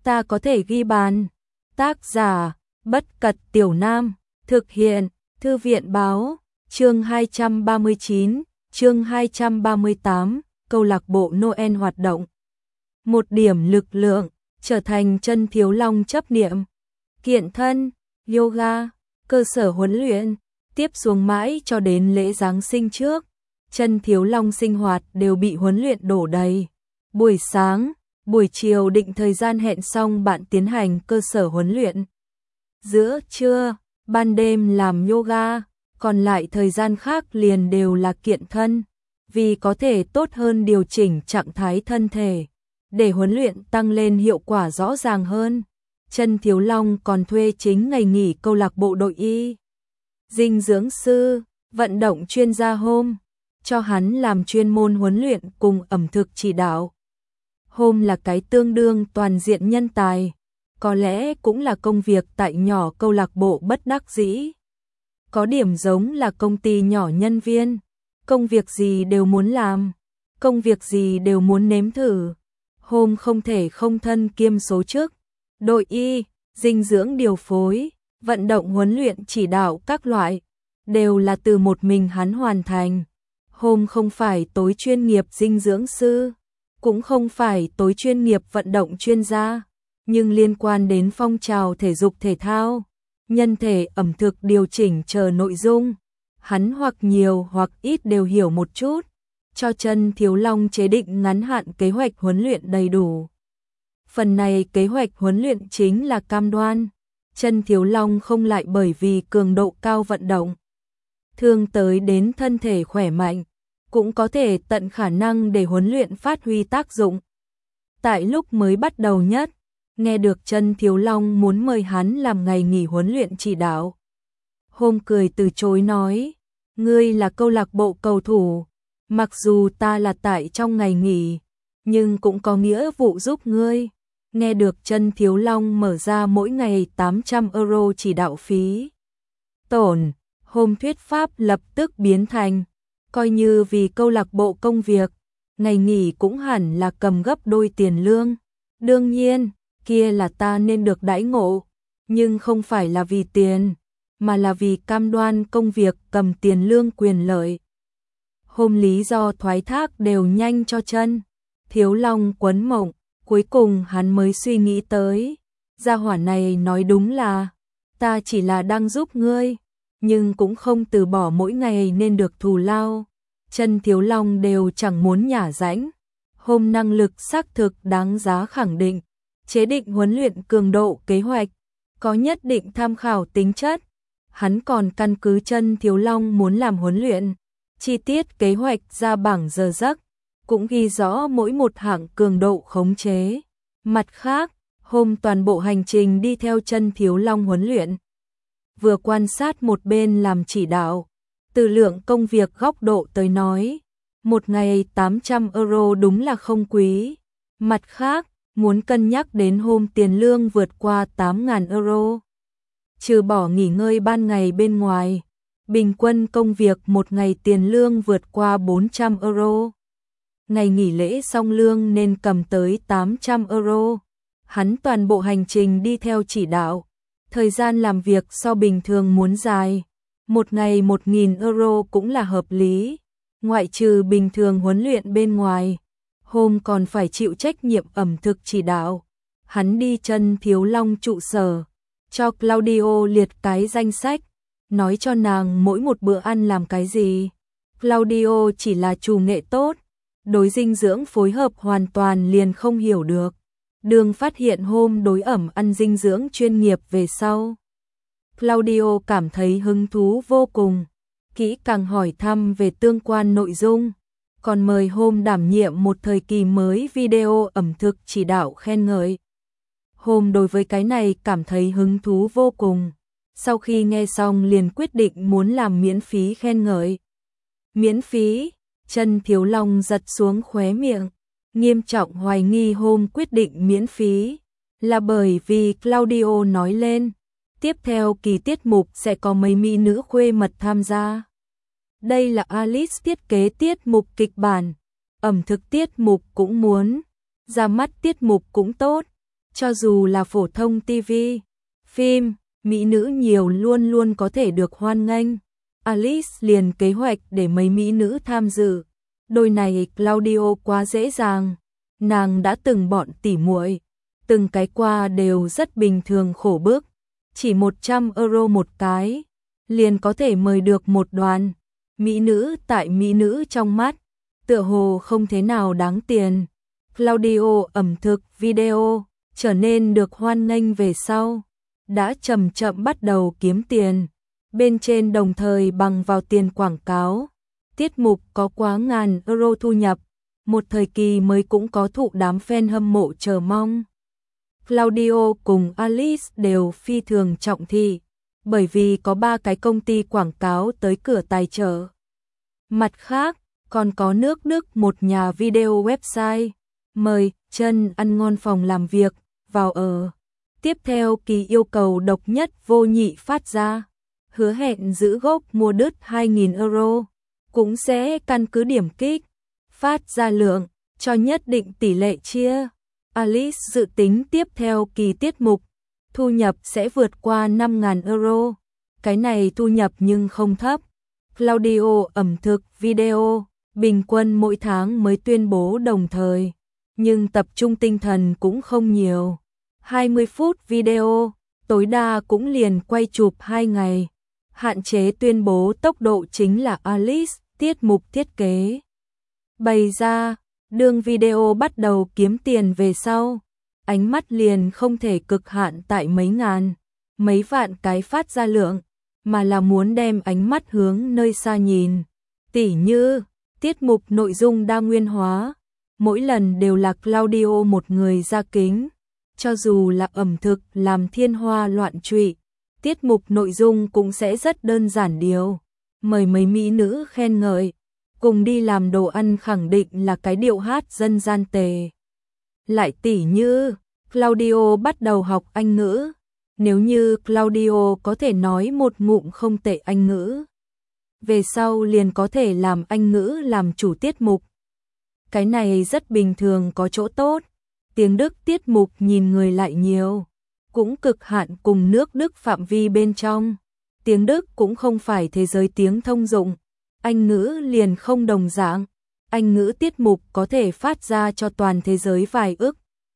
ta có thể ghi bàn. Tác giả, Bất Cật Tiểu Nam, thực hiện, Thư viện báo, chương 239, chương 238, câu lạc bộ Noel hoạt động. Một điểm lực lượng, trở thành chân thiếu long chấp niệm. Kiện thân, yoga, cơ sở huấn luyện, tiếp xuống mãi cho đến lễ Giáng sinh trước. Chân thiếu long sinh hoạt đều bị huấn luyện đổ đầy. Buổi sáng, buổi chiều định thời gian hẹn xong bạn tiến hành cơ sở huấn luyện. Giữa trưa, ban đêm làm yoga, còn lại thời gian khác liền đều là kiện thân, vì có thể tốt hơn điều chỉnh trạng thái thân thể, để huấn luyện tăng lên hiệu quả rõ ràng hơn. Chân thiếu long còn thuê chính ngày nghỉ câu lạc bộ đội y, dinh dưỡng sư, vận động chuyên gia Hôm, cho hắn làm chuyên môn huấn luyện cùng ẩm thực chỉ đạo. Hôm là cái tương đương toàn diện nhân tài, có lẽ cũng là công việc tại nhỏ câu lạc bộ bất đắc dĩ. Có điểm giống là công ty nhỏ nhân viên, công việc gì đều muốn làm, công việc gì đều muốn nếm thử. Hôm không thể không thân kiêm số chức, đội y, dinh dưỡng điều phối, vận động huấn luyện chỉ đạo các loại, đều là từ một mình hắn hoàn thành. Hôm không phải tối chuyên nghiệp dinh dưỡng sư, cũng không phải tối chuyên nghiệp vận động chuyên gia, nhưng liên quan đến phong trào thể dục thể thao, nhân thể ẩm thực điều chỉnh chờ nội dung, hắn hoặc nhiều hoặc ít đều hiểu một chút, cho chân thiếu long chế định ngắn hạn kế hoạch huấn luyện đầy đủ. Phần này kế hoạch huấn luyện chính là cam đoan, chân thiếu long không lại bởi vì cường độ cao vận động, thương tới đến thân thể khỏe mạnh, cũng có thể tận khả năng để huấn luyện phát huy tác dụng. Tại lúc mới bắt đầu nhất, nghe được chân thiếu long muốn mời hắn làm ngày nghỉ huấn luyện chỉ đạo. Hôm cười từ chối nói, ngươi là câu lạc bộ cầu thủ, mặc dù ta là tại trong ngày nghỉ, nhưng cũng có nghĩa vụ giúp ngươi. Nghe được chân thiếu long mở ra mỗi ngày 800 euro chỉ đạo phí tổn, Hôm thuyết pháp lập tức biến thành, coi như vì câu lạc bộ công việc, ngày nghỉ cũng hẳn là cầm gấp đôi tiền lương. Đương nhiên, kia là ta nên được đãi ngộ, nhưng không phải là vì tiền, mà là vì cam đoan công việc cầm tiền lương quyền lợi. Hôm lý do thoái thác đều nhanh cho chân thiếu long quấn mộng, cuối cùng hắn mới suy nghĩ tới, gia hỏa này nói đúng là, ta chỉ là đang giúp ngươi, nhưng cũng không từ bỏ mỗi ngày nên được thù lao. Chân thiếu long đều chẳng muốn nhả rãnh. Hôm năng lực xác thực đáng giá khẳng định, chế định huấn luyện cường độ kế hoạch, có nhất định tham khảo tính chất. Hắn còn căn cứ chân thiếu long muốn làm huấn luyện, chi tiết kế hoạch ra bảng giờ giấc, cũng ghi rõ mỗi một hạng cường độ khống chế. Mặt khác, hôm toàn bộ hành trình đi theo chân thiếu long huấn luyện, vừa quan sát một bên làm chỉ đạo. Từ lượng công việc góc độ tới nói, một ngày 800 euro đúng là không quý. Mặt khác, muốn cân nhắc đến hôm tiền lương vượt qua 8.000 euro. Trừ bỏ nghỉ ngơi ban ngày bên ngoài, bình quân công việc một ngày tiền lương vượt qua 400 euro. Ngày nghỉ lễ xong lương nên cầm tới 800 euro. Hắn toàn bộ hành trình đi theo chỉ đạo, thời gian làm việc so bình thường muốn dài. Một ngày 1.000 euro cũng là hợp lý, ngoại trừ bình thường huấn luyện bên ngoài. Hôm còn phải chịu trách nhiệm ẩm thực chỉ đạo. Hắn đi chân thiếu long trụ sở, cho Claudio liệt cái danh sách, nói cho nàng mỗi một bữa ăn làm cái gì. Claudio chỉ là chủ nghệ tốt, đối dinh dưỡng phối hợp hoàn toàn liền không hiểu được. Đường phát hiện hôm đối ẩm ăn dinh dưỡng chuyên nghiệp về sau, Claudio cảm thấy hứng thú vô cùng, kỹ càng hỏi thăm về tương quan nội dung, còn mời hôm đảm nhiệm một thời kỳ mới video ẩm thực chỉ đạo khen ngợi. Hôm đối với cái này cảm thấy hứng thú vô cùng, sau khi nghe xong liền quyết định muốn làm miễn phí khen ngợi. Miễn phí? Chân thiếu long giật xuống khóe miệng, nghiêm trọng hoài nghi hôm quyết định miễn phí, là bởi vì Claudio nói lên, tiếp theo kỳ tiết mục sẽ có mấy mỹ nữ khuê mật tham gia. Đây là Alice thiết kế tiết mục kịch bản, ẩm thực tiết mục cũng muốn, ra mắt tiết mục cũng tốt, Cho dù là phổ thông TV, phim, mỹ nữ nhiều luôn luôn có thể được hoan nghênh. Alice liền kế hoạch để mấy mỹ nữ tham dự. Đôi này Claudio quá dễ dàng. Nàng đã từng bọn tỉ muội, từng cái qua đều rất bình thường khổ bức. Chỉ 100 euro một cái, liền có thể mời được một đoàn. Mỹ nữ tại mỹ nữ trong mắt, tựa hồ không thế nào đáng tiền. Claudio ẩm thực video trở nên được hoan nghênh về sau, đã chậm chậm bắt đầu kiếm tiền. Bên trên đồng thời bằng vào tiền quảng cáo, tiết mục có quá ngàn euro thu nhập, một thời kỳ mới cũng có thụ đám fan hâm mộ chờ mong. Claudio cùng Alice đều phi thường trọng thị, bởi vì có 3 cái công ty quảng cáo tới cửa tài trợ. Mặt khác, còn có nước Đức một nhà video website, mời chân ăn ngon phòng làm việc, vào ở. Tiếp theo kỳ yêu cầu độc nhất vô nhị phát ra, hứa hẹn giữ gốc mua đứt 2.000 euro, cũng sẽ căn cứ điểm kích, phát ra lượng, cho nhất định tỷ lệ chia. Alice dự tính tiếp theo kỳ tiết mục, thu nhập sẽ vượt qua 5.000 euro, cái này thu nhập nhưng không thấp. Claudio ẩm thực video, bình quân mỗi tháng mới tuyên bố đồng thời, nhưng tập trung tinh thần cũng không nhiều. 20 phút video, tối đa cũng liền quay chụp 2 ngày. Hạn chế tuyên bố tốc độ chính là Alice, tiết mục thiết kế. Bày ra, đương video bắt đầu kiếm tiền về sau, ánh mắt liền không thể cực hạn tại mấy ngàn, mấy vạn cái phát ra lượng, mà là muốn đem ánh mắt hướng nơi xa nhìn. Tỉ như, tiết mục nội dung đa nguyên hóa, mỗi lần đều là Claudio một người ra kính. Cho dù là ẩm thực làm thiên hoa loạn trụy, tiết mục nội dung cũng sẽ rất đơn giản điều. Mời mấy mỹ nữ khen ngợi, cùng đi làm đồ ăn khẳng định là cái điệu hát dân gian tề. Lại tỉ như, Claudio bắt đầu học Anh ngữ. Nếu như Claudio có thể nói một ngụm không tệ Anh ngữ, về sau liền có thể làm Anh ngữ làm chủ tiết mục. Cái này rất bình thường có chỗ tốt. Tiếng Đức tiết mục nhìn người lại nhiều, cũng cực hạn cùng nước Đức phạm vi bên trong. Tiếng Đức cũng không phải thế giới tiếng thông dụng, Anh ngữ liền không đồng dạng. Anh ngữ tiết mục có thể phát ra cho toàn thế giới vài ức.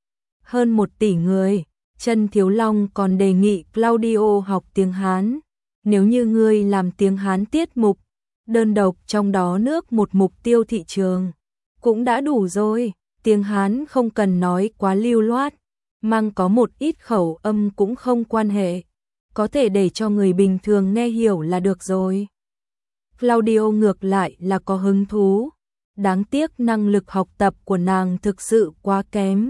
Hơn 1 tỷ người, Trần Thiếu Long còn đề nghị Claudio học tiếng Hán. Nếu như ngươi làm tiếng Hán tiết mục, đơn độc trong đó nước một mục tiêu thị trường, cũng đã đủ rồi. Tiếng Hán không cần nói quá lưu loát, mang có một ít khẩu âm cũng không quan hệ, có thể để cho người bình thường nghe hiểu là được rồi. Claudio ngược lại là có hứng thú, đáng tiếc năng lực học tập của nàng thực sự quá kém.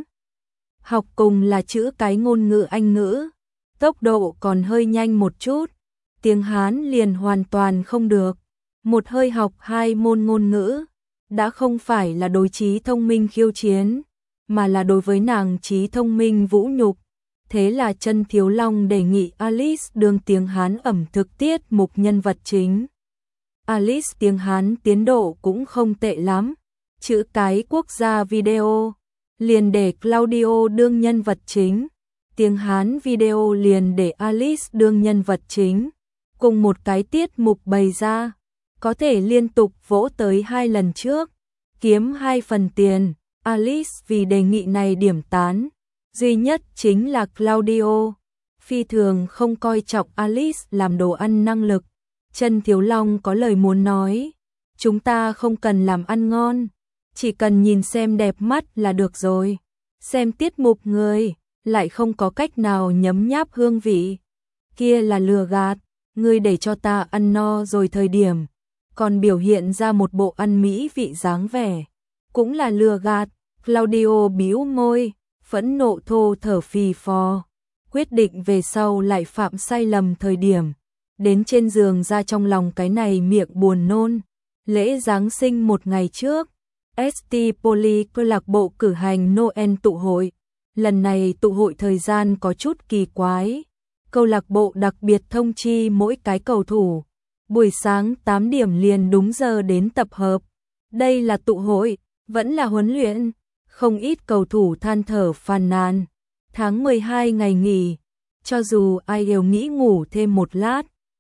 Học cùng là chữ cái ngôn ngữ Anh ngữ, tốc độ còn hơi nhanh một chút, tiếng Hán liền hoàn toàn không được. Một hơi học 2 môn ngôn ngữ, đã không phải là đối trí thông minh khiêu chiến, mà là đối với nàng trí thông minh vũ nhục. Thế là Trần Thiếu Long đề nghị Alice đương tiếng Hán ẩm thực tiết mục nhân vật chính. Alice tiếng Hán tiến độ cũng không tệ lắm, chữ cái quốc gia video, liền để Claudio đương nhân vật chính, tiếng Hán video liền để Alice đương nhân vật chính, cùng một cái tiết mục bày ra, có thể liên tục vỗ tới 2 lần trước, kiếm 2 phần tiền. Alice vì đề nghị này điểm tán, duy nhất chính là Claudio phi thường không coi trọng Alice làm đồ ăn năng lực. Trần Thiếu Long có lời muốn nói, chúng ta không cần làm ăn ngon, chỉ cần nhìn xem đẹp mắt là được rồi. Xem tiết mục người, lại không có cách nào nhấm nháp hương vị, kia là lừa gạt. Ngươi để cho ta ăn no rồi thời điểm, còn biểu hiện ra một bộ ăn mỹ vị dáng vẻ, cũng là lừa gạt. Claudio bĩu môi, phẫn nộ thô thở phì phò, quyết định về sau lại phạm sai lầm thời điểm, đến trên giường ra trong lòng cái này miệng buồn nôn. Lễ Giáng sinh một ngày trước, ST Poly câu lạc bộ cử hành Noel tụ hội. Lần này tụ hội thời gian có chút kỳ quái. Câu lạc bộ đặc biệt thông chi mỗi cái cầu thủ, buổi sáng 8 điểm liền đúng giờ đến tập hợp. Đây là tụ hội, vẫn là huấn luyện. Không ít cầu thủ than thở phàn nàn. Tháng 12 ngày nghỉ, cho dù ai đều nghĩ ngủ thêm một lát,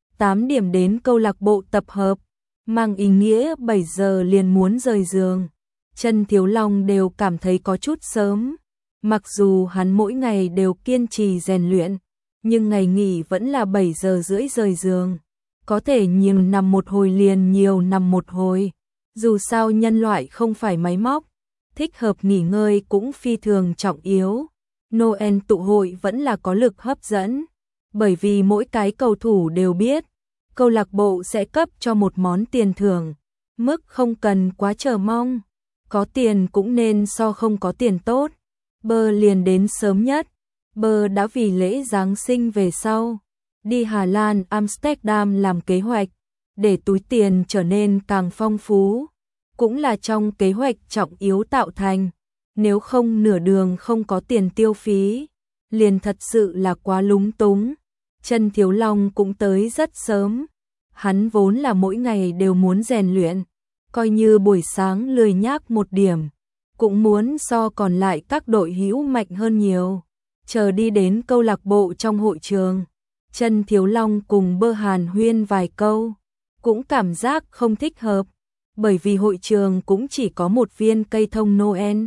8 điểm đến câu lạc bộ tập hợp, mang ý nghĩa 7 giờ liền muốn rời giường. Chân Thiếu Long đều cảm thấy có chút sớm, mặc dù hắn mỗi ngày đều kiên trì rèn luyện, nhưng ngày nghỉ vẫn là 7 giờ rưỡi rời giường. Có thể nhiều nằm một hồi liền nhiều nằm một hồi, dù sao nhân loại không phải máy móc, thích hợp nghỉ ngơi cũng phi thường trọng yếu. Noel tụ hội vẫn là có lực hấp dẫn, bởi vì mỗi cái cầu thủ đều biết, câu lạc bộ sẽ cấp cho một món tiền thưởng, mức không cần quá chờ mong, có tiền cũng nên so không có tiền tốt. Bơ liền đến sớm nhất, Bơ đã vì lễ Giáng sinh về sau, đi Hà Lan Amsterdam làm kế hoạch, để túi tiền trở nên càng phong phú, cũng là trong kế hoạch trọng yếu tạo thành. Nếu không nửa đường không có tiền tiêu phí, liền thật sự là quá lúng túng. Chân Thiếu Long cũng tới rất sớm, hắn vốn là mỗi ngày đều muốn rèn luyện, coi như buổi sáng lười nhác một điểm, cũng muốn so còn lại các đội hữu mạnh hơn nhiều. Chờ đi đến câu lạc bộ trong hội trường, Chân Thiếu Long cùng Bơ hàn huyên vài câu, cũng cảm giác không thích hợp, bởi vì hội trường cũng chỉ có một viên cây thông Noel.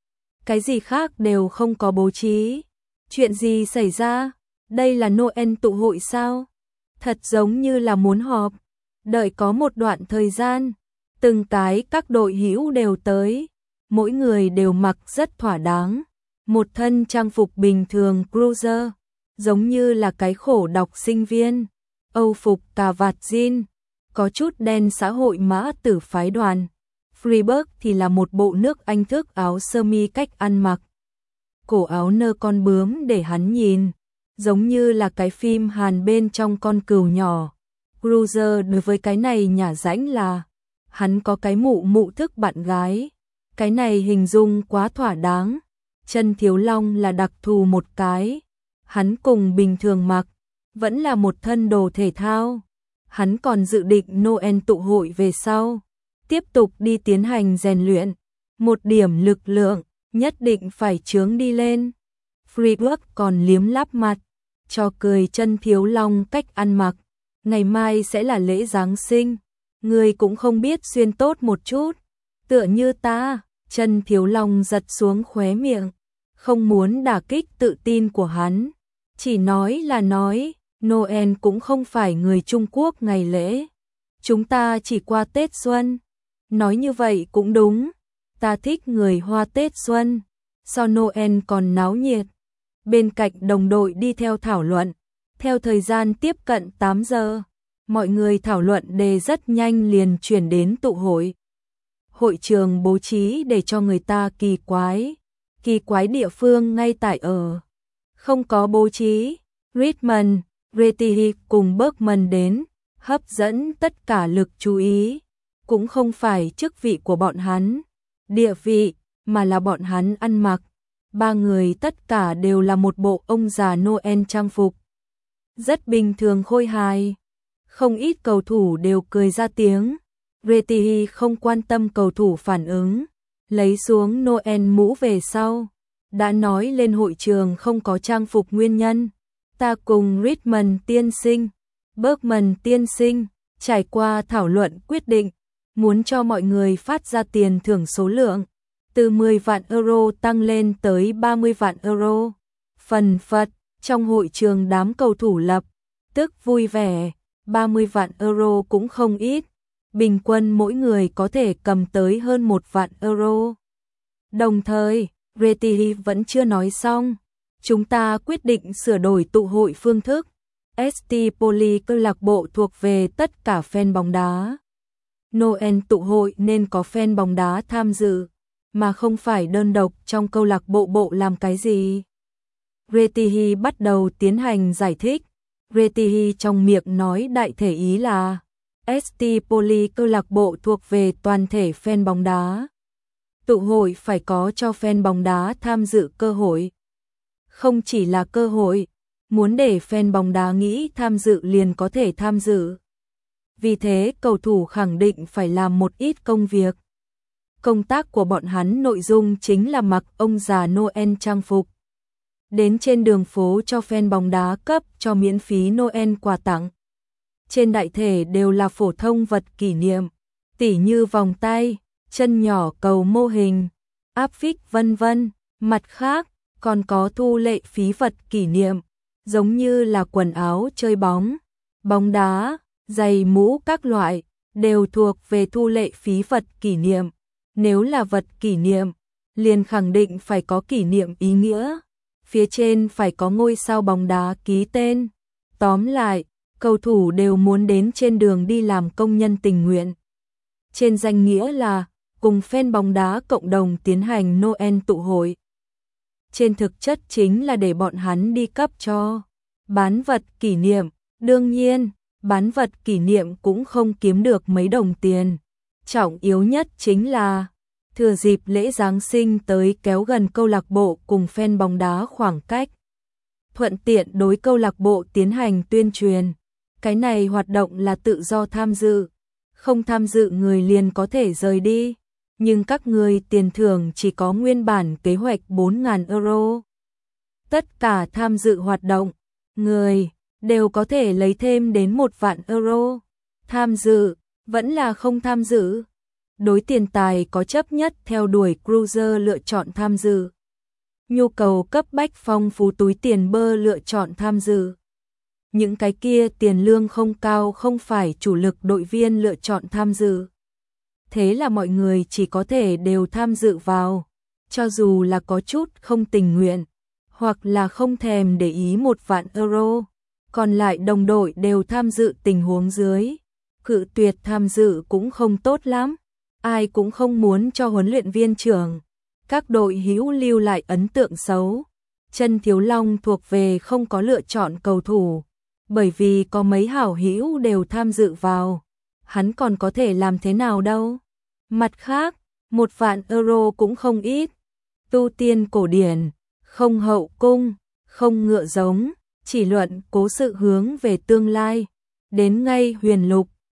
Cái gì khác đều không có bố trí. Chuyện gì xảy ra? Đây là Noel tụ hội sao? Thật giống như là muốn họp. Đợi có một đoạn thời gian, từng cái các đội hữu đều tới, mỗi người đều mặc rất thỏa đáng, một thân trang phục bình thường cruiser, giống như là cái khổ đọc sinh viên, Âu phục cà vạt jean, có chút đen xã hội mã tử phái đoàn. Freeburg thì là một bộ nước Anh thức áo sơ mi cách ăn mặc. Cổ áo nơ con bướm để hắn nhìn, giống như là cái phim Hàn bên trong con cừu nhỏ. Cruiser đối với cái này nhả rãnh là, hắn có cái mụ thức bạn gái. Cái này hình dung quá thỏa đáng. Chân Thiếu Long là đặc thù một cái. Hắn cùng bình thường mặc, vẫn là một thân đồ thể thao. Hắn còn dự định Noel tụ hội về sau, tiếp tục đi tiến hành rèn luyện, một điểm lực lượng, nhất định phải chướng đi lên. Freeburg còn liếm láp mặt, cho cười Chân Thiếu Long cách ăn mặc. Ngày mai sẽ là lễ Giáng sinh, người cũng không biết xuyên tốt một chút, tựa như ta. Chân Thiếu Long giật xuống khóe miệng, không muốn đả kích tự tin của hắn, chỉ nói là nói, Noel cũng không phải người Trung Quốc ngày lễ, chúng ta chỉ qua Tết Xuân. Nói như vậy cũng đúng, ta thích người Hoa Tết Xuân, so Noel còn náo nhiệt. Bên cạnh đồng đội đi theo thảo luận, theo thời gian tiếp cận 8 giờ, mọi người thảo luận đề rất nhanh liền chuyển đến tụ hội. Hội trường bố trí để cho người ta kỳ quái địa phương ngay tại ở. Không có bố trí, Richmond, Retihi cùng Bergman đến, hấp dẫn tất cả lực chú ý. Cũng không phải chức vị của bọn hắn, địa vị, mà là bọn hắn ăn mặc. Ba người tất cả đều là một bộ ông già Noel trang phục. Rất bình thường khôi hài. Không ít cầu thủ đều cười ra tiếng. Retihi không quan tâm cầu thủ phản ứng, lấy xuống Noel mũ về sau. Đã nói lên hội trường không có trang phục nguyên nhân. Ta cùng Richmond tiên sinh, Bergman tiên sinh, trải qua thảo luận quyết định, muốn cho mọi người phát ra tiền thưởng số lượng, từ 10 vạn euro tăng lên tới 30 vạn euro. Phần phật, trong hội trường đám cầu thủ lập tức vui vẻ, 30 vạn euro cũng không ít, bình quân mỗi người có thể cầm tới hơn 1 vạn euro. Đồng thời, Retihi vẫn chưa nói xong, chúng ta quyết định sửa đổi tụ hội phương thức. ST Poli câu lạc bộ thuộc về tất cả fan bóng đá. Noel tụ hội nên có fan bóng đá tham dự, mà không phải đơn độc trong câu lạc bộ làm cái gì. Retihi bắt đầu tiến hành giải thích. Retihi trong miệng nói đại thể ý là ST Poli câu lạc bộ thuộc về toàn thể fan bóng đá. Tụ hội phải có cho fan bóng đá tham dự cơ hội. Không chỉ là cơ hội, muốn để fan bóng đá nghĩ tham dự liền có thể tham dự. Vì thế cầu thủ khẳng định phải làm một ít công việc. Công tác của bọn hắn nội dung chính là mặc ông già Noel trang phục. đến trên đường phố cho fan bóng đá cấp cho miễn phí Noel quà tặng. Trên đại thể đều là phổ thông vật kỷ niệm, tỉ như vòng tay, chân nhỏ cầu mô hình, áp phích vân vân. Mặt khác, còn có thu lệ phí vật kỷ niệm, giống như là quần áo chơi bóng, bóng đá, giày mũ các loại, đều thuộc về thu lệ phí vật kỷ niệm. Nếu là vật kỷ niệm, liền khẳng định phải có kỷ niệm ý nghĩa, phía trên phải có ngôi sao bóng đá ký tên. Tóm lại, cầu thủ đều muốn đến trên đường đi làm công nhân tình nguyện. Trên danh nghĩa là cùng fan bóng đá cộng đồng tiến hành Noel tụ hội. Trên thực chất chính là để bọn hắn đi cấp cho bán vật kỷ niệm. Đương nhiên, bán vật kỷ niệm cũng không kiếm được mấy đồng tiền. Trọng yếu nhất chính là thừa dịp lễ Giáng sinh tới kéo gần câu lạc bộ cùng fan bóng đá khoảng cách. Thuận tiện đối câu lạc bộ tiến hành tuyên truyền. Cái này hoạt động là tự do tham dự. Không tham dự người liền có thể rời đi. Nhưng các người tiền thưởng chỉ có nguyên bản kế hoạch 4.000 euro. Tất cả tham dự hoạt động, người đều có thể lấy thêm đến 1 vạn euro. Tham dự, vẫn là không tham dự. Đối tiền tài có chấp nhất theo đuổi cruiser lựa chọn tham dự. Nhu cầu cấp bách phong phú túi tiền bơ lựa chọn tham dự. Những cái kia tiền lương không cao không phải chủ lực đội viên lựa chọn tham dự. Thế là mọi người chỉ có thể đều tham dự vào, cho dù là có chút không tình nguyện, hoặc là không thèm để ý 1 vạn euro, còn lại đồng đội đều tham dự tình huống dưới. Cự tuyệt tham dự cũng không tốt lắm, ai cũng không muốn cho huấn luyện viên trưởng, các đội hữu lưu lại ấn tượng xấu. Chân Thiếu Long thuộc về không có lựa chọn cầu thủ, bởi vì có mấy hảo hữu đều tham dự vào, hắn còn có thể làm thế nào đâu. Mặt khác, 1 vạn euro cũng không ít. Tu tiên cổ điển, không hậu cung, không ngựa giống, chỉ luận cố sự hướng về tương lai. Đến ngay huyền lục,